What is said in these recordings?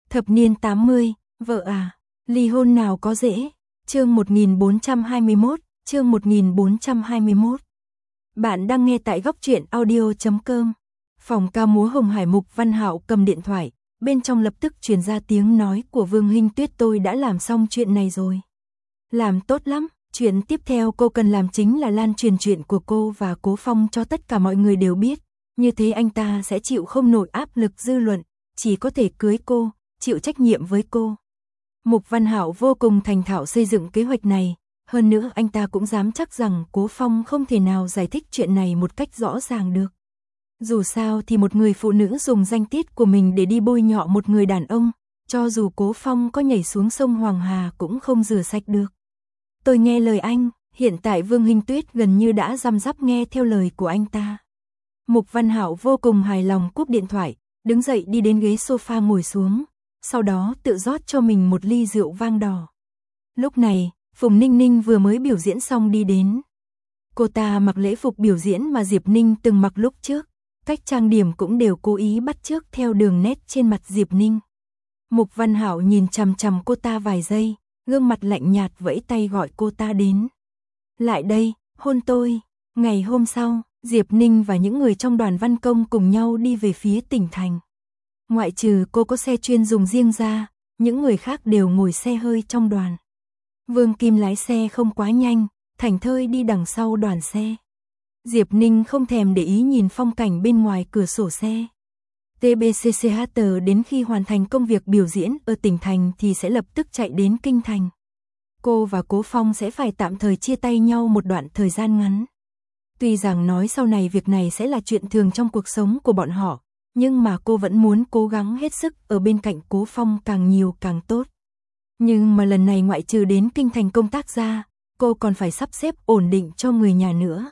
Thập niên 80, vợ à, ly hôn nào có dễ. Chương 1421, chương 1421. Bạn đang nghe tại góc truyện audio.com. Phòng ca múa Hồng Hải Mục Văn Hạo cầm điện thoại, bên trong lập tức truyền ra tiếng nói của Vương Hinh Tuyết, tôi đã làm xong chuyện này rồi. Làm tốt lắm, chuyện tiếp theo cô cần làm chính là lan truyền chuyện của cô và Cố Phong cho tất cả mọi người đều biết, như thế anh ta sẽ chịu không nổi áp lực dư luận, chỉ có thể cưới cô, chịu trách nhiệm với cô. Mục Văn Hạo vô cùng thành thạo xây dựng kế hoạch này, hơn nữa anh ta cũng dám chắc rằng Cố Phong không thể nào giải thích chuyện này một cách rõ ràng được. Dù sao thì một người phụ nữ dùng danh tiết của mình để đi bôi nhọ một người đàn ông, cho dù Cố Phong có nhảy xuống sông Hoàng Hà cũng không rửa sạch được. Tôi nghe lời anh, hiện tại Vương Hinh Tuyết gần như đã răm rắp nghe theo lời của anh ta. Mục Văn Hạo vô cùng hài lòng cúp điện thoại, đứng dậy đi đến ghế sofa ngồi xuống, sau đó tự rót cho mình một ly rượu vang đỏ. Lúc này, Phùng Ninh Ninh vừa mới biểu diễn xong đi đến. Cô ta mặc lễ phục biểu diễn mà Diệp Ninh từng mặc lúc trước, cách trang điểm cũng đều cố ý bắt chước theo đường nét trên mặt Diệp Ninh. Mục Văn Hạo nhìn chằm chằm cô ta vài giây, gương mặt lạnh nhạt vẫy tay gọi cô ta đến. Lại đây, hôn tôi. Ngày hôm sau, Diệp Ninh và những người trong đoàn văn công cùng nhau đi về phía tỉnh thành. Ngoại trừ cô có xe chuyên dùng riêng ra, những người khác đều ngồi xe hơi trong đoàn. Vương Kim lái xe không quá nhanh, thảnh thơi đi đằng sau đoàn xe. Diệp Ninh không thèm để ý nhìn phong cảnh bên ngoài cửa sổ xe. TBCCHT đến khi hoàn thành công việc biểu diễn ở tỉnh thành thì sẽ lập tức chạy đến kinh thành. Cô và Cố Phong sẽ phải tạm thời chia tay nhau một đoạn thời gian ngắn. Tuy rằng nói sau này việc này sẽ là chuyện thường trong cuộc sống của bọn họ, nhưng mà cô vẫn muốn cố gắng hết sức ở bên cạnh Cố Phong càng nhiều càng tốt. Nhưng mà lần này ngoại trừ đến kinh thành công tác ra, cô còn phải sắp xếp ổn định cho người nhà nữa.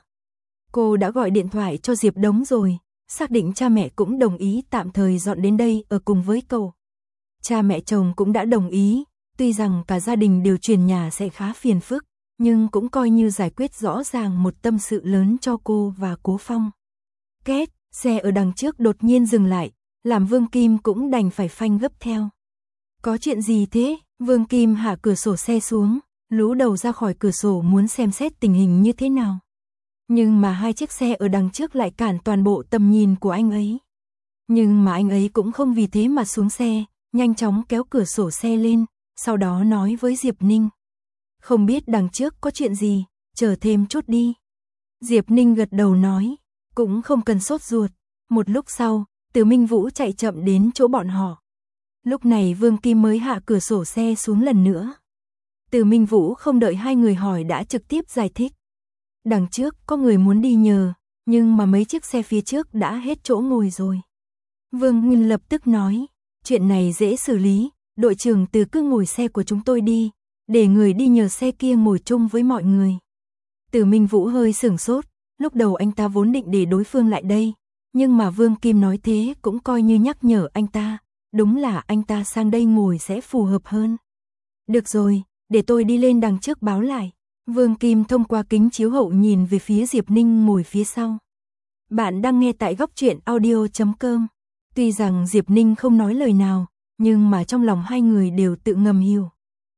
Cô đã gọi điện thoại cho Diệp Đống rồi, xác định cha mẹ cũng đồng ý tạm thời dọn đến đây ở cùng với cậu. Cha mẹ chồng cũng đã đồng ý, tuy rằng cả gia đình đều chuyển nhà sẽ khá phiền phức, nhưng cũng coi như giải quyết rõ ràng một tâm sự lớn cho cô và Cố Phong. Két, xe ở đằng trước đột nhiên dừng lại, làm Vương Kim cũng đành phải phanh gấp theo. Có chuyện gì thế? Vương Kim hạ cửa sổ xe xuống, lú đầu ra khỏi cửa sổ muốn xem xét tình hình như thế nào. Nhưng mà hai chiếc xe ở đằng trước lại cản toàn bộ tầm nhìn của anh ấy. Nhưng mà anh ấy cũng không vì thế mà xuống xe, nhanh chóng kéo cửa sổ xe lên, sau đó nói với Diệp Ninh. Không biết đằng trước có chuyện gì, chờ thêm chút đi. Diệp Ninh gật đầu nói, cũng không cần sốt ruột. Một lúc sau, Từ Minh Vũ chạy chậm đến chỗ bọn họ. Lúc này Vương Kim mới hạ cửa sổ xe xuống lần nữa. Từ Minh Vũ không đợi hai người hỏi đã trực tiếp giải thích. Đằng trước có người muốn đi nhờ, nhưng mà mấy chiếc xe phía trước đã hết chỗ ngồi rồi. Vương Nguyên lập tức nói, chuyện này dễ xử lý, đội trưởng Từ cứ ngồi xe của chúng tôi đi, để người đi nhờ xe kia ngồi chung với mọi người. Từ Minh Vũ hơi sửng sốt, lúc đầu anh ta vốn định để đối phương lại đây, nhưng mà Vương Kim nói thế cũng coi như nhắc nhở anh ta, đúng là anh ta sang đây ngồi sẽ phù hợp hơn. Được rồi, để tôi đi lên đằng trước báo lại. Vương Kim thông qua kính chiếu hậu nhìn về phía Diệp Ninh ngồi phía sau. Bạn đang nghe tại góc truyện audio.com. Tuy rằng Diệp Ninh không nói lời nào, nhưng mà trong lòng hai người đều tự ngầm hiểu.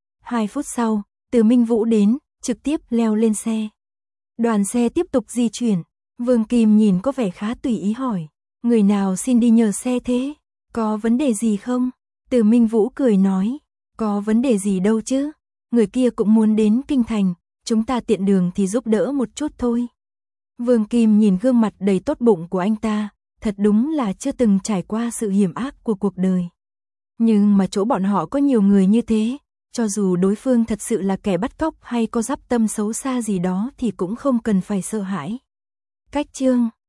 2 phút sau, Từ Minh Vũ đến, trực tiếp leo lên xe. Đoàn xe tiếp tục di chuyển. Vương Kim nhìn có vẻ khá tùy ý hỏi, người nào xin đi nhờ xe thế? Có vấn đề gì không? Từ Minh Vũ cười nói, có vấn đề gì đâu chứ? Người kia cũng muốn đến kinh thành, chúng ta tiện đường thì giúp đỡ một chút thôi. Vương Kim nhìn gương mặt đầy tốt bụng của anh ta, thật đúng là chưa từng trải qua sự hiểm ác của cuộc đời. Nhưng mà chỗ bọn họ có nhiều người như thế, cho dù đối phương thật sự là kẻ bắt cóc hay có dắp tâm xấu xa gì đó thì cũng không cần phải sợ hãi. Cách chương